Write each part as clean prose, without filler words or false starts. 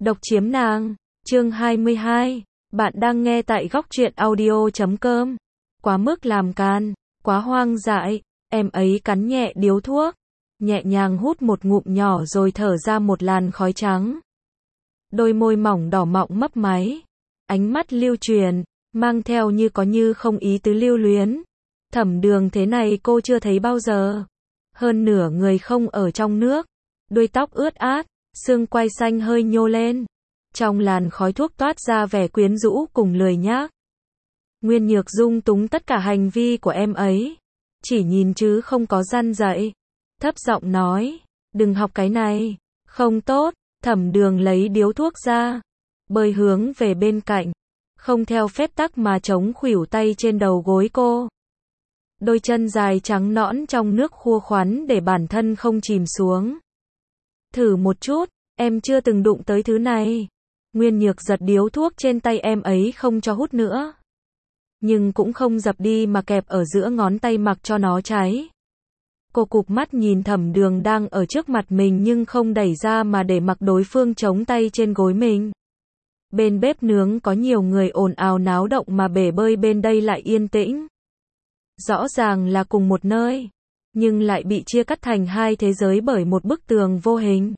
Độc chiếm nàng, chương 22. Bạn đang nghe tại góc truyện audio.com. Quá mức làm can, quá hoang dại, em ấy cắn nhẹ điếu thuốc, nhẹ nhàng hút một ngụm nhỏ rồi thở ra một làn khói trắng. Đôi môi mỏng đỏ mọng mấp máy, ánh mắt lưu truyền, mang theo như có như không ý tứ lưu luyến. Thẩm Đường thế này cô chưa thấy bao giờ. Hơn nửa người không ở trong nước, đuôi tóc ướt át, xương quai xanh hơi nhô lên. Trong làn khói thuốc toát ra vẻ quyến rũ cùng lười nhác. Nguyên Nhược dung túng tất cả hành vi của em ấy, chỉ nhìn chứ không có răn dạy. Thấp giọng nói, đừng học cái này, không tốt. Thẩm Đường lấy điếu thuốc ra, bơi hướng về bên cạnh, không theo phép tắc mà chống khuỷu tay trên đầu gối cô. Đôi chân dài trắng nõn trong nước khua khoắn để bản thân không chìm xuống. Thử một chút, em chưa từng đụng tới thứ này. Nguyên Nhược giật điếu thuốc trên tay em ấy không cho hút nữa. Nhưng cũng không dập đi mà kẹp ở giữa ngón tay mặc cho nó cháy. Cô cụp mắt nhìn Thẩm Đường đang ở trước mặt mình nhưng không đẩy ra mà để mặc đối phương chống tay trên gối mình. Bên bếp nướng có nhiều người ồn ào náo động mà bể bơi bên đây lại yên tĩnh. Rõ ràng là cùng một nơi, nhưng lại bị chia cắt thành hai thế giới bởi một bức tường vô hình.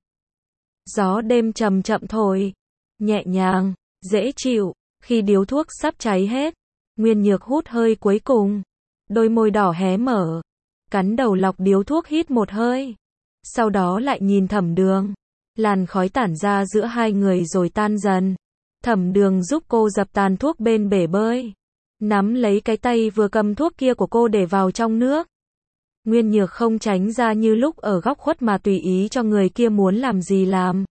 Gió đêm chậm chậm thổi, nhẹ nhàng, dễ chịu. Khi điếu thuốc sắp cháy hết, Nguyên Nhược hút hơi cuối cùng, đôi môi đỏ hé mở, cắn đầu lọc điếu thuốc hít một hơi. Sau đó lại nhìn Thẩm Đường. Làn khói tản ra giữa hai người rồi tan dần. Thẩm Đường giúp cô dập tàn thuốc bên bể bơi, nắm lấy cái tay vừa cầm thuốc kia của cô để vào trong nước. Nguyên Nhược không tránh ra như lúc ở góc khuất mà tùy ý cho người kia muốn làm gì làm.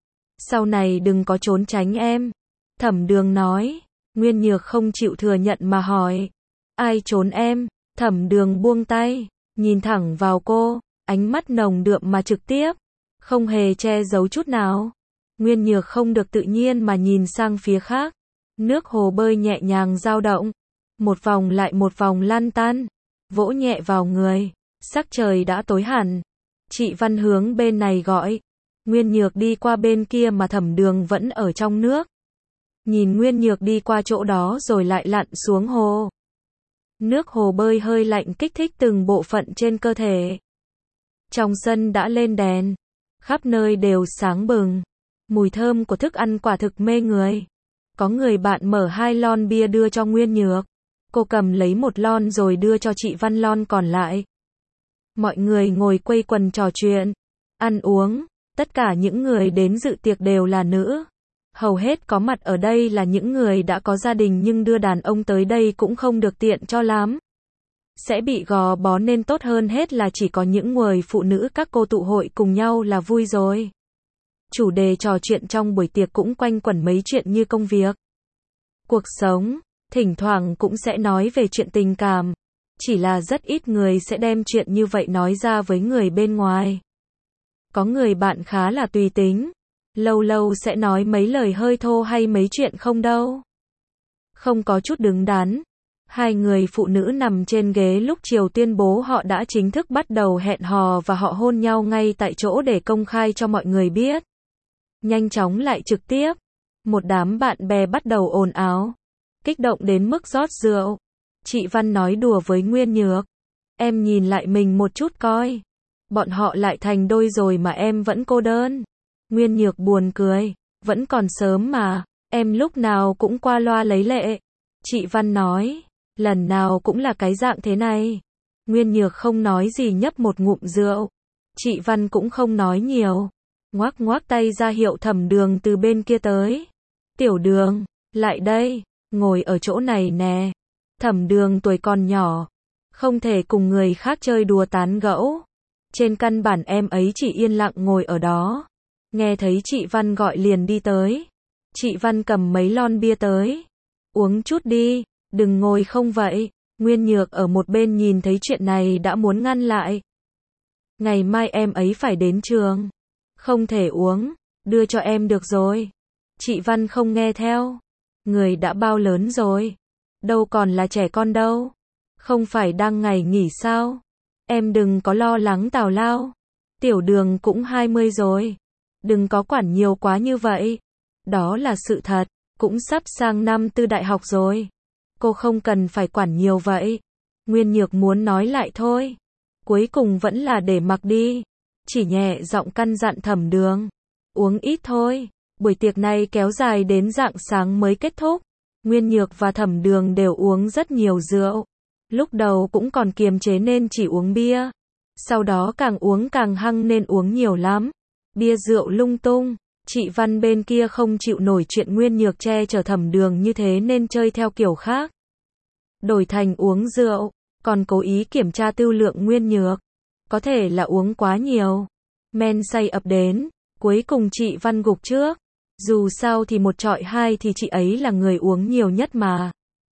Sau này đừng có trốn tránh em. Thẩm Đường nói. Nguyên Nhược không chịu thừa nhận mà hỏi. Ai trốn em? Thẩm Đường buông tay, nhìn thẳng vào cô, ánh mắt nồng đượm mà trực tiếp, không hề che giấu chút nào. Nguyên Nhược không được tự nhiên mà nhìn sang phía khác. Nước hồ bơi nhẹ nhàng dao động, một vòng lại một vòng lăn tăn, vỗ nhẹ vào người. Sắc trời đã tối hẳn. Chị Văn hướng bên này gọi. Nguyên Nhược đi qua bên kia mà Thẩm Đường vẫn ở trong nước. Nhìn Nguyên Nhược đi qua chỗ đó rồi lại lặn xuống hồ. Nước hồ bơi hơi lạnh kích thích từng bộ phận trên cơ thể. Trong sân đã lên đèn, khắp nơi đều sáng bừng. Mùi thơm của thức ăn quả thực mê người. Có người bạn mở 2 lon bia đưa cho Nguyên Nhược. Cô cầm lấy một lon rồi đưa cho chị Văn lon còn lại. Mọi người ngồi quây quần trò chuyện, ăn uống. Tất cả những người đến dự tiệc đều là nữ. Hầu hết có mặt ở đây là những người đã có gia đình nhưng đưa đàn ông tới đây cũng không được tiện cho lắm. Sẽ bị gò bó nên tốt hơn hết là chỉ có những người phụ nữ các cô tụ hội cùng nhau là vui rồi. Chủ đề trò chuyện trong buổi tiệc cũng quanh quẩn mấy chuyện như công việc, cuộc sống, thỉnh thoảng cũng sẽ nói về chuyện tình cảm. Chỉ là rất ít người sẽ đem chuyện như vậy nói ra với người bên ngoài. Có người bạn khá là tùy tính, lâu lâu sẽ nói mấy lời hơi thô hay mấy chuyện không đâu. Không có chút đứng đắn. Hai người phụ nữ nằm trên ghế lúc chiều tuyên bố họ đã chính thức bắt đầu hẹn hò và họ hôn nhau ngay tại chỗ để công khai cho mọi người biết. Nhanh chóng lại trực tiếp. Một đám bạn bè bắt đầu ồn ào, kích động đến mức rót rượu. Chị Văn nói đùa với Nguyên Nhược. Em nhìn lại mình một chút coi. Bọn họ lại thành đôi rồi mà em vẫn cô đơn. Nguyên Nhược buồn cười. Vẫn còn sớm mà, em lúc nào cũng qua loa lấy lệ. Chị Văn nói. Lần nào cũng là cái dạng thế này. Nguyên Nhược không nói gì nhấp một ngụm rượu. Chị Văn cũng không nói nhiều. Ngoác ngoác tay ra hiệu Thẩm Đường từ bên kia tới. Tiểu Đường, lại đây, ngồi ở chỗ này nè. Thẩm Đường tuổi còn nhỏ, không thể cùng người khác chơi đùa tán gẫu. Trên căn bản em ấy chỉ yên lặng ngồi ở đó. Nghe thấy chị Văn gọi liền đi tới. Chị Văn cầm mấy lon bia tới. Uống chút đi, đừng ngồi không vậy. Nguyên Nhược ở một bên nhìn thấy chuyện này đã muốn ngăn lại. Ngày mai em ấy phải đến trường. Không thể uống, đưa cho em được rồi. Chị Văn không nghe theo. Người đã bao lớn rồi, đâu còn là trẻ con đâu. Không phải đang ngày nghỉ sao? Em đừng có lo lắng tào lao. Tiểu Đường cũng 20 rồi. Đừng có quản nhiều quá như vậy. Đó là sự thật, cũng sắp sang năm tư đại học rồi. Cô không cần phải quản nhiều vậy. Nguyên Nhược muốn nói lại thôi. Cuối cùng vẫn là để mặc đi. Chỉ nhẹ giọng căn dặn Thẩm Đường. Uống ít thôi. Buổi tiệc này kéo dài đến rạng sáng mới kết thúc. Nguyên Nhược và Thẩm Đường đều uống rất nhiều rượu. Lúc đầu cũng còn kiềm chế nên chỉ uống bia. Sau đó càng uống càng hăng nên uống nhiều lắm. Bia rượu lung tung. Chị Văn bên kia không chịu nổi chuyện Nguyên Nhược che chở Thẩm Đường như thế nên chơi theo kiểu khác. Đổi thành uống rượu, còn cố ý kiểm tra tư lượng Nguyên Nhược. Có thể là uống quá nhiều. Men say ập đến, cuối cùng chị Văn gục trước. Dù sao thì một trọi hai thì chị ấy là người uống nhiều nhất mà.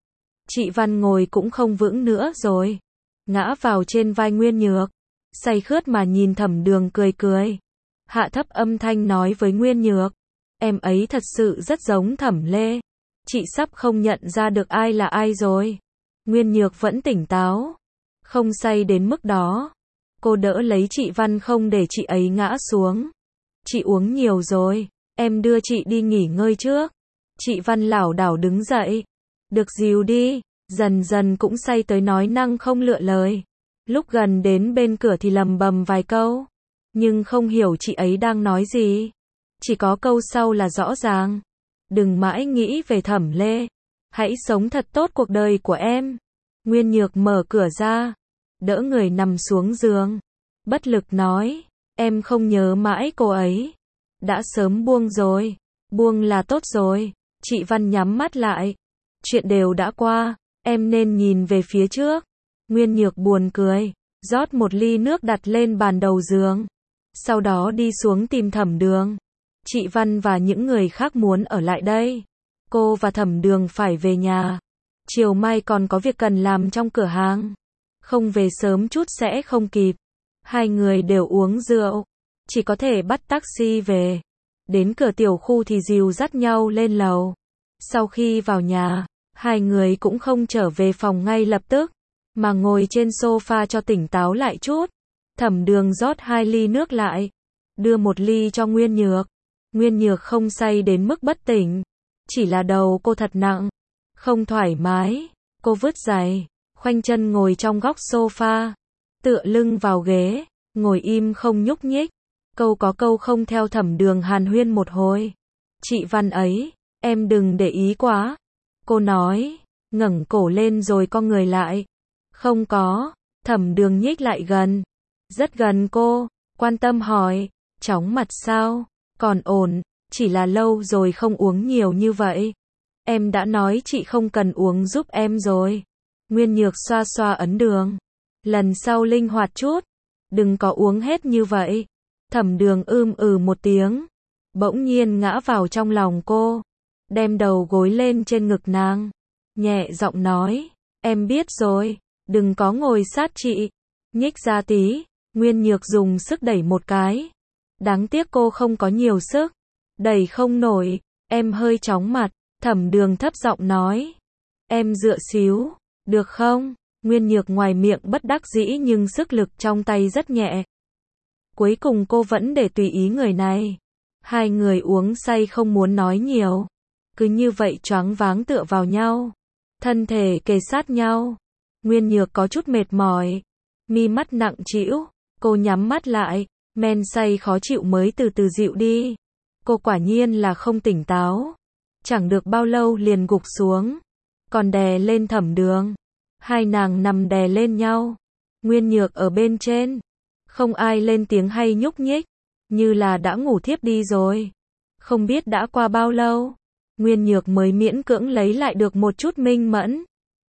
Chị Văn ngồi cũng không vững nữa rồi. Ngã vào trên vai Nguyên Nhược. Say khướt mà nhìn Thẩm Đường cười cười. Hạ thấp âm thanh nói với Nguyên Nhược. Em ấy thật sự rất giống Thẩm Lê. Chị sắp không nhận ra được ai là ai rồi. Nguyên Nhược vẫn tỉnh táo. Không say đến mức đó. Cô đỡ lấy chị Văn không để chị ấy ngã xuống. Chị uống nhiều rồi. Em đưa chị đi nghỉ ngơi trước. Chị Văn lảo đảo đứng dậy. Được dìu đi. Dần dần cũng say tới nói năng không lựa lời. Lúc gần đến bên cửa thì lầm bầm vài câu. Nhưng không hiểu chị ấy đang nói gì. Chỉ có câu sau là rõ ràng. Đừng mãi nghĩ về Thẩm Lê. Hãy sống thật tốt cuộc đời của em. Nguyên Nhược mở cửa ra. Đỡ người nằm xuống giường. Bất lực nói. Em không nhớ mãi cô ấy. Đã sớm buông rồi. Buông là tốt rồi. Chị Văn nhắm mắt lại. Chuyện đều đã qua. Em nên nhìn về phía trước. Nguyên Nhược buồn cười. Rót một ly nước đặt lên bàn đầu giường. Sau đó đi xuống tìm Thẩm Đường. Chị Văn và những người khác muốn ở lại đây. Cô và Thẩm Đường phải về nhà. Chiều mai còn có việc cần làm trong cửa hàng. Không về sớm chút sẽ không kịp. Hai người đều uống rượu. Chỉ có thể bắt taxi về. Đến cửa tiểu khu thì dìu dắt nhau lên lầu. Sau khi vào nhà, hai người cũng không trở về phòng ngay lập tức. Mà ngồi trên sofa cho tỉnh táo lại chút. Thẩm Đường rót 2 ly nước lại. Đưa 1 ly cho Nguyên Nhược. Nguyên Nhược không say đến mức bất tỉnh. Chỉ là đầu cô thật nặng. Không thoải mái. Cô vứt giày. Khoanh chân ngồi trong góc sofa. Tựa lưng vào ghế. Ngồi im không nhúc nhích. Câu có câu không theo Thẩm Đường hàn huyên một hồi. Chị Văn ấy. Em đừng để ý quá. Cô nói. Ngẩng cổ lên rồi co người lại. Không có. Thẩm Đường nhích lại gần. Rất gần cô. Quan tâm hỏi. Chóng mặt sao? Còn ổn. Chỉ là lâu rồi không uống nhiều như vậy. Em đã nói chị không cần uống giúp em rồi. Nguyên Nhược xoa xoa ấn đường. Lần sau linh hoạt chút. Đừng có uống hết như vậy. Thẩm Đường một tiếng. Bỗng nhiên ngã vào trong lòng cô. Đem đầu gối lên trên ngực nàng. Nhẹ giọng nói. Em biết rồi. Đừng có ngồi sát chị. Nhích ra tí. Nguyên Nhược dùng sức đẩy một cái. Đáng tiếc cô không có nhiều sức. Đẩy không nổi. Em hơi chóng mặt. Thẩm Đường thấp giọng nói. Em dựa xíu. Được không? Nguyên Nhược ngoài miệng bất đắc dĩ nhưng sức lực trong tay rất nhẹ. Cuối cùng cô vẫn để tùy ý người này. Hai người uống say không muốn nói nhiều. Cứ như vậy choáng váng tựa vào nhau. Thân thể kề sát nhau. Nguyên Nhược có chút mệt mỏi. Mi mắt nặng trĩu. Cô nhắm mắt lại. Men say khó chịu mới từ từ dịu đi. Cô quả nhiên là không tỉnh táo. Chẳng được bao lâu liền gục xuống. Còn đè lên Thẩm Đường. Hai nàng nằm đè lên nhau. Nguyên Nhược ở bên trên. Không ai lên tiếng hay nhúc nhích. Như là đã ngủ thiếp đi rồi. Không biết đã qua bao lâu. Nguyên Nhược mới miễn cưỡng lấy lại được một chút minh mẫn.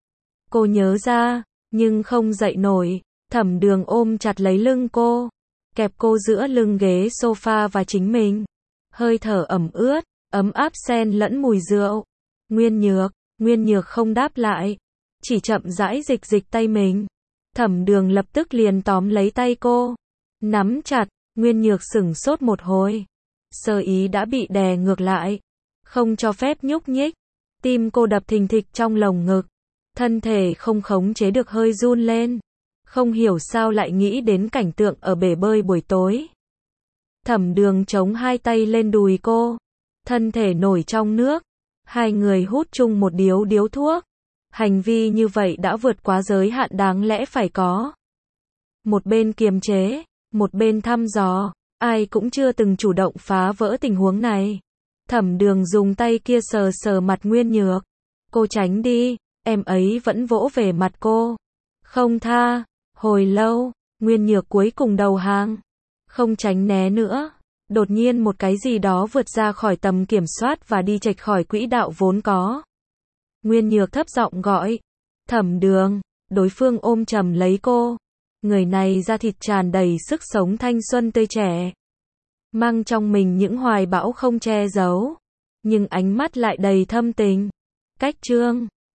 Cô nhớ ra. Nhưng không dậy nổi. Thẩm Đường ôm chặt lấy lưng cô. Kẹp cô giữa lưng ghế sofa và chính mình. Hơi thở ẩm ướt. Ấm áp xen lẫn mùi rượu. Nguyên Nhược không đáp lại. Chỉ chậm rãi dịch tay mình. Thẩm Đường lập tức liền tóm lấy tay cô. Nắm chặt. Nguyên Nhược sửng sốt một hồi. Sơ ý đã bị đè ngược lại. Không cho phép nhúc nhích. Tim cô đập thình thịch trong lồng ngực. Thân thể không khống chế được hơi run lên. Không hiểu sao lại nghĩ đến cảnh tượng ở bể bơi buổi tối. Thẩm Đường chống hai tay lên đùi cô. thân thể nổi trong nước. Hai người hút chung một điếu thuốc. Hành vi như vậy đã vượt quá giới hạn đáng lẽ phải có. Một bên kiềm chế, một bên thăm dò, ai cũng chưa từng chủ động phá vỡ tình huống này. Thẩm Đường dùng tay kia sờ sờ mặt Nguyên Nhược. Cô tránh đi, em ấy vẫn vỗ về mặt cô. Không tha, hồi lâu, Nguyên Nhược cuối cùng đầu hàng. Không tránh né nữa. Đột nhiên một cái gì đó vượt ra khỏi tầm kiểm soát và đi chệch khỏi quỹ đạo vốn có. Nguyên Nhược thấp giọng gọi. Thẩm Đường, đối phương ôm chầm lấy cô. Người này da thịt tràn đầy sức sống thanh xuân tươi trẻ. Mang trong mình những hoài bão không che giấu. Nhưng ánh mắt lại đầy thâm tình. Cách chương